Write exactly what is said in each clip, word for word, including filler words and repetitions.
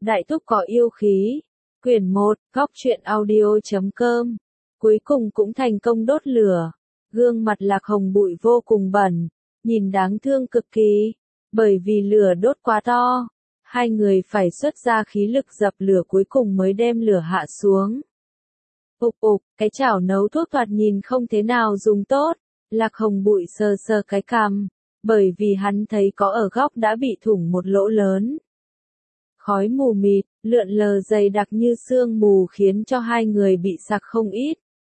Đại thúc có yêu khí. Quyển một, góc truyện audio chấm com. Cuối cùng cũng thành công đốt lửa. Gương mặt Lạc Hồng Bụi vô cùng bẩn, nhìn đáng thương cực kỳ. Bởi vì lửa đốt quá to, hai người phải xuất ra khí lực dập lửa cuối cùng mới đem lửa hạ xuống. Ục ục, cái chảo nấu thuốc thoạt nhìn không thế nào dùng tốt. Lạc Hồng Bụi sờ sờ cái cằm, bởi vì hắn thấy có ở góc đã bị thủng một lỗ lớn. Khói mù mịt, lượn lờ dày đặc như sương mù khiến cho hai người bị sặc không ít.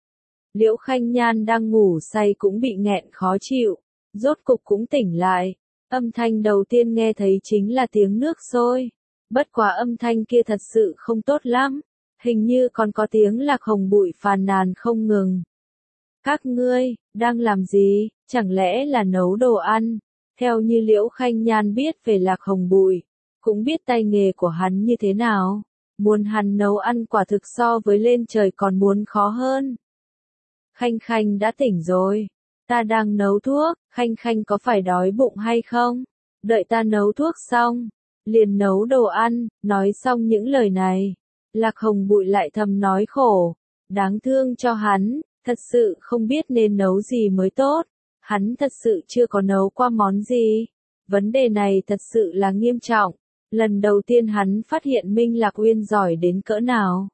Liễu Khanh Nhan đang ngủ say cũng bị nghẹn khó chịu, rốt cục cũng tỉnh lại. Âm thanh đầu tiên nghe thấy chính là tiếng nước sôi. Bất quá âm thanh kia thật sự không tốt lắm, hình như còn có tiếng Lạc Hồng Bụi phàn nàn không ngừng. Các ngươi, đang làm gì, chẳng lẽ là nấu đồ ăn? Theo như Liễu Khanh Nhan biết về Lạc Hồng Bụi, cũng biết tay nghề của hắn như thế nào. Muốn hắn nấu ăn quả thực so với lên trời còn muốn khó hơn. Khanh Khanh đã tỉnh rồi. Ta đang nấu thuốc, Khanh Khanh có phải đói bụng hay không? Đợi ta nấu thuốc xong, liền nấu đồ ăn. Nói xong những lời này, Lạc Hồng Bụi lại thầm nói khổ. Đáng thương cho hắn, thật sự không biết nên nấu gì mới tốt. Hắn thật sự chưa có nấu qua món gì. Vấn đề này thật sự là nghiêm trọng. Lần đầu tiên hắn phát hiện Minh Lạc Uyên giỏi đến cỡ nào.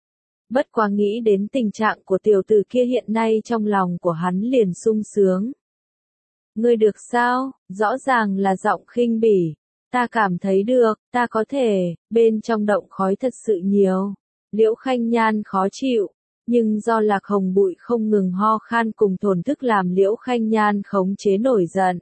Bất quá nghĩ đến tình trạng của tiểu tử kia hiện nay trong lòng của hắn liền sung sướng. Ngươi được sao? Rõ ràng là giọng khinh bỉ. Ta cảm thấy được, ta có thể, bên trong động khói thật sự nhiều. Liễu Khanh Nhan khó chịu, nhưng do Lạc Hồng Bụi không ngừng ho khan cùng thổn thức làm Liễu Khanh Nhan khống chế nổi giận.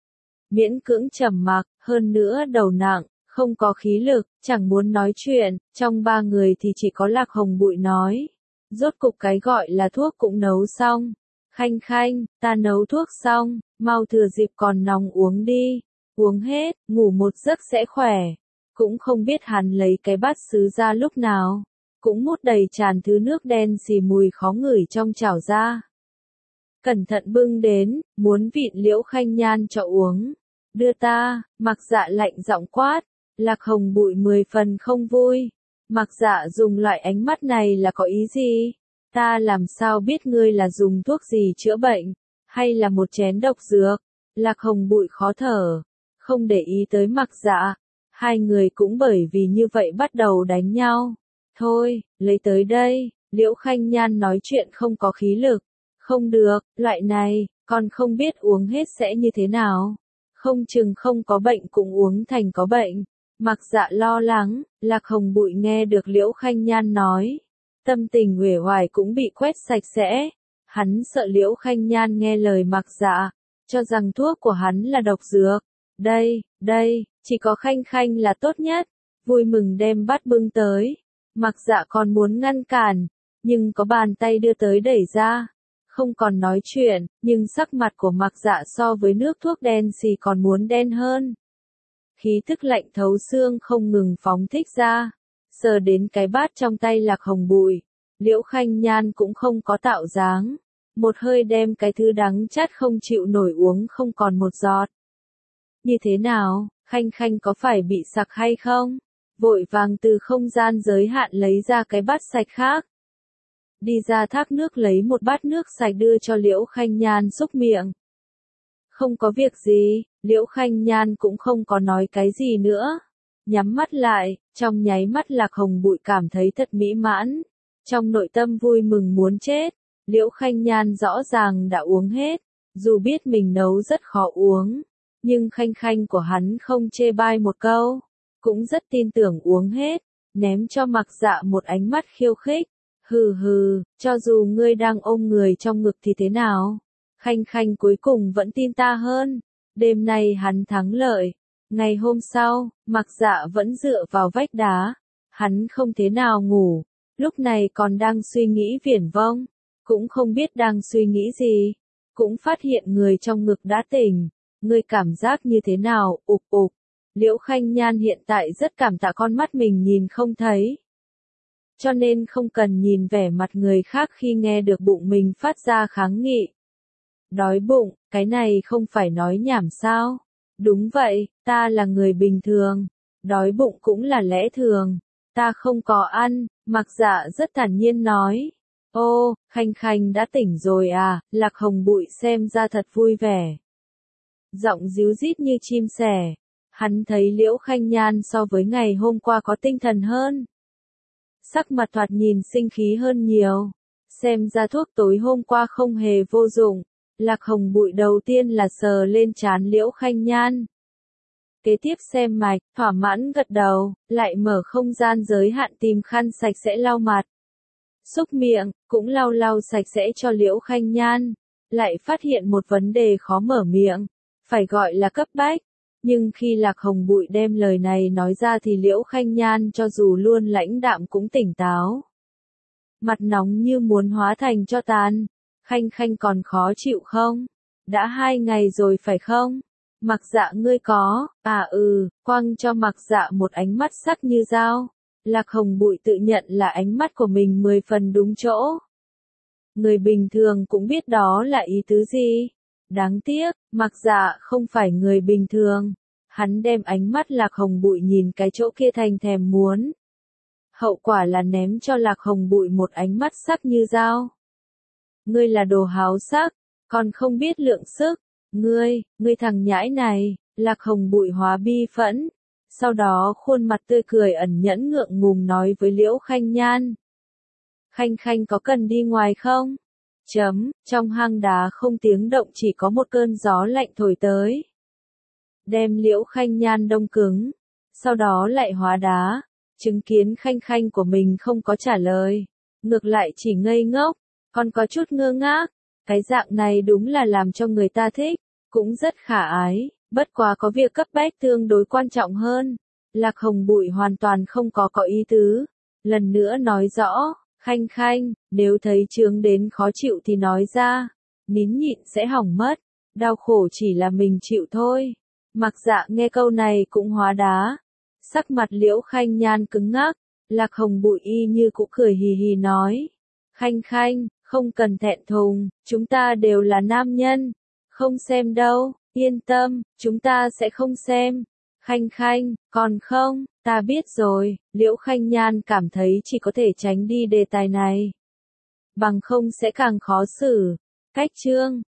Miễn cưỡng trầm mặc, hơn nữa đầu nặng, không có khí lực, chẳng muốn nói chuyện, trong ba người thì chỉ có Lạc Hồng Bụi nói. Rốt cục cái gọi là thuốc cũng nấu xong. Khanh Khanh, ta nấu thuốc xong, mau thừa dịp còn nóng uống đi. Uống hết, ngủ một giấc sẽ khỏe. Cũng không biết hắn lấy cái bát sứ ra lúc nào. Cũng mút đầy tràn thứ nước đen xì mùi khó ngửi trong chảo ra. Cẩn thận bưng đến, muốn vịn Liễu Khanh Nhan cho uống. Đưa ta, Mặc Dạ lạnh giọng quát. Lạc Hồng Bụi mười phần không vui. Mặc Dạ dùng loại ánh mắt này là có ý gì? Ta làm sao biết ngươi là dùng thuốc gì chữa bệnh, hay là một chén độc dược? Lạc Hồng Bụi khó thở, không để ý tới Mặc Dạ. Hai người cũng bởi vì như vậy bắt đầu đánh nhau. Thôi, lấy tới đây. Liễu Khanh Nhan nói chuyện không có khí lực. Không được, loại này, còn không biết uống hết sẽ như thế nào. Không chừng không có bệnh cũng uống thành có bệnh. Mặc Dạ lo lắng. Lạc Hồng Bụi nghe được Liễu Khanh Nhan nói, tâm tình uể oải cũng bị quét sạch sẽ. Hắn sợ Liễu Khanh Nhan nghe lời Mặc Dạ, cho rằng thuốc của hắn là độc dược. Đây, đây, chỉ có Khanh Khanh là tốt nhất. Vui mừng đem bát bưng tới. Mặc Dạ còn muốn ngăn cản, nhưng có bàn tay đưa tới đẩy ra. Không còn nói chuyện, nhưng sắc mặt của Mặc Dạ so với nước thuốc đen xì còn muốn đen hơn. Khí thức lạnh thấu xương không ngừng phóng thích ra. Sờ đến cái bát trong tay Lạc Hồng Bụi, Liễu Khanh Nhan cũng không có tạo dáng. Một hơi đem cái thứ đắng chát không chịu nổi uống không còn một giọt. Như thế nào, Khanh Khanh có phải bị sặc hay không? Vội vàng từ không gian giới hạn lấy ra cái bát sạch khác. Đi ra thác nước lấy một bát nước sạch đưa cho Liễu Khanh Nhan xúc miệng. Không có việc gì, Liễu Khanh Nhan cũng không có nói cái gì nữa. Nhắm mắt lại, trong nháy mắt Lạc Hồng Bụi cảm thấy thật mỹ mãn. Trong nội tâm vui mừng muốn chết, Liễu Khanh Nhan rõ ràng đã uống hết. Dù biết mình nấu rất khó uống, nhưng Khanh Khanh của hắn không chê bai một câu. Cũng rất tin tưởng uống hết, ném cho Mặc Dạ một ánh mắt khiêu khích. Hừ hừ, cho dù ngươi đang ôm người trong ngực thì thế nào? Khanh Khanh cuối cùng vẫn tin ta hơn. Đêm nay hắn thắng lợi. Ngày hôm sau, Mặc Dạ vẫn dựa vào vách đá. Hắn không thế nào ngủ. Lúc này còn đang suy nghĩ viển vông. Cũng không biết đang suy nghĩ gì. Cũng phát hiện người trong ngực đã tỉnh. Ngươi cảm giác như thế nào? Ục ục. Liễu Khanh Nhan hiện tại rất cảm tạ con mắt mình nhìn không thấy. Cho nên không cần nhìn vẻ mặt người khác khi nghe được bụng mình phát ra kháng nghị. Đói bụng, cái này không phải nói nhảm sao? Đúng vậy, ta là người bình thường. đói bụng cũng là lẽ thường. Ta không có ăn, Mạc Dạ rất thản nhiên nói. Ô, Khanh Khanh đã tỉnh rồi à, Lạc Hồng Bụi xem ra thật vui vẻ. Giọng ríu rít như chim sẻ. Hắn thấy Liễu Khanh Nhan so với ngày hôm qua có tinh thần hơn. Sắc mặt thoạt nhìn sinh khí hơn nhiều. Xem ra thuốc tối hôm qua không hề vô dụng. Lạc Hồng Bụi đầu tiên là sờ lên trán Liễu Khanh Nhan. Kế tiếp xem mạch, thỏa mãn gật đầu, lại mở không gian giới hạn tìm khăn sạch sẽ lau mặt. Xúc miệng, cũng lau lau sạch sẽ cho Liễu Khanh Nhan. Lại phát hiện một vấn đề khó mở miệng, phải gọi là cấp bách. Nhưng khi Lạc Hồng Bụi đem lời này nói ra thì Liễu Khanh Nhan cho dù luôn lãnh đạm cũng tỉnh táo. Mặt nóng như muốn hóa thành tro tàn. Khanh Khanh còn khó chịu không? Đã hai ngày rồi phải không? Mạc Dạ ngươi có, à ừ, quăng cho Mạc Dạ một ánh mắt sắc như dao. Lạc Hồng Bụi tự nhận là ánh mắt của mình mười phần đúng chỗ. Người bình thường cũng biết đó là ý tứ gì. Đáng tiếc, Mạc Dạ không phải người bình thường. Hắn đem ánh mắt Lạc Hồng Bụi nhìn cái chỗ kia thành thèm muốn. Hậu quả là ném cho Lạc Hồng Bụi một ánh mắt sắc như dao. Ngươi là đồ háo sắc, còn không biết lượng sức. Ngươi, ngươi thằng nhãi này, Lạc Hồng Bụi hóa bi phẫn. Sau đó khuôn mặt tươi cười ẩn nhẫn ngượng ngùng nói với Liễu Khanh Nhan. Khanh Khanh có cần đi ngoài không? Chấm, trong hang đá không tiếng động chỉ có một cơn gió lạnh thổi tới. Đem Liễu Khanh Nhan đông cứng. Sau đó lại hóa đá. Chứng kiến Khanh Khanh của mình không có trả lời. Ngược lại chỉ ngây ngốc, còn có chút ngơ ngác. Cái dạng này đúng là làm cho người ta thích, cũng rất khả ái, bất quá có việc cấp bách tương đối quan trọng hơn. Lạc Hồng Bụi hoàn toàn không có có ý tứ. Lần nữa nói rõ, Khanh Khanh, nếu thấy chướng đến khó chịu thì nói ra, nín nhịn sẽ hỏng mất, đau khổ chỉ là mình chịu thôi. Mạc Dạ nghe câu này cũng hóa đá. Sắc mặt Liễu Khanh Nhan cứng ngắc, Lạc Hồng Bụi y như cũ cười hì hì nói. Khanh Khanh, không cần thẹn thùng, chúng ta đều là nam nhân. Không xem đâu, yên tâm, chúng ta sẽ không xem. Khanh Khanh, còn không, ta biết rồi, Liễu Khanh Nhan cảm thấy chỉ có thể tránh đi đề tài này. Bằng không sẽ càng khó xử. Cách chương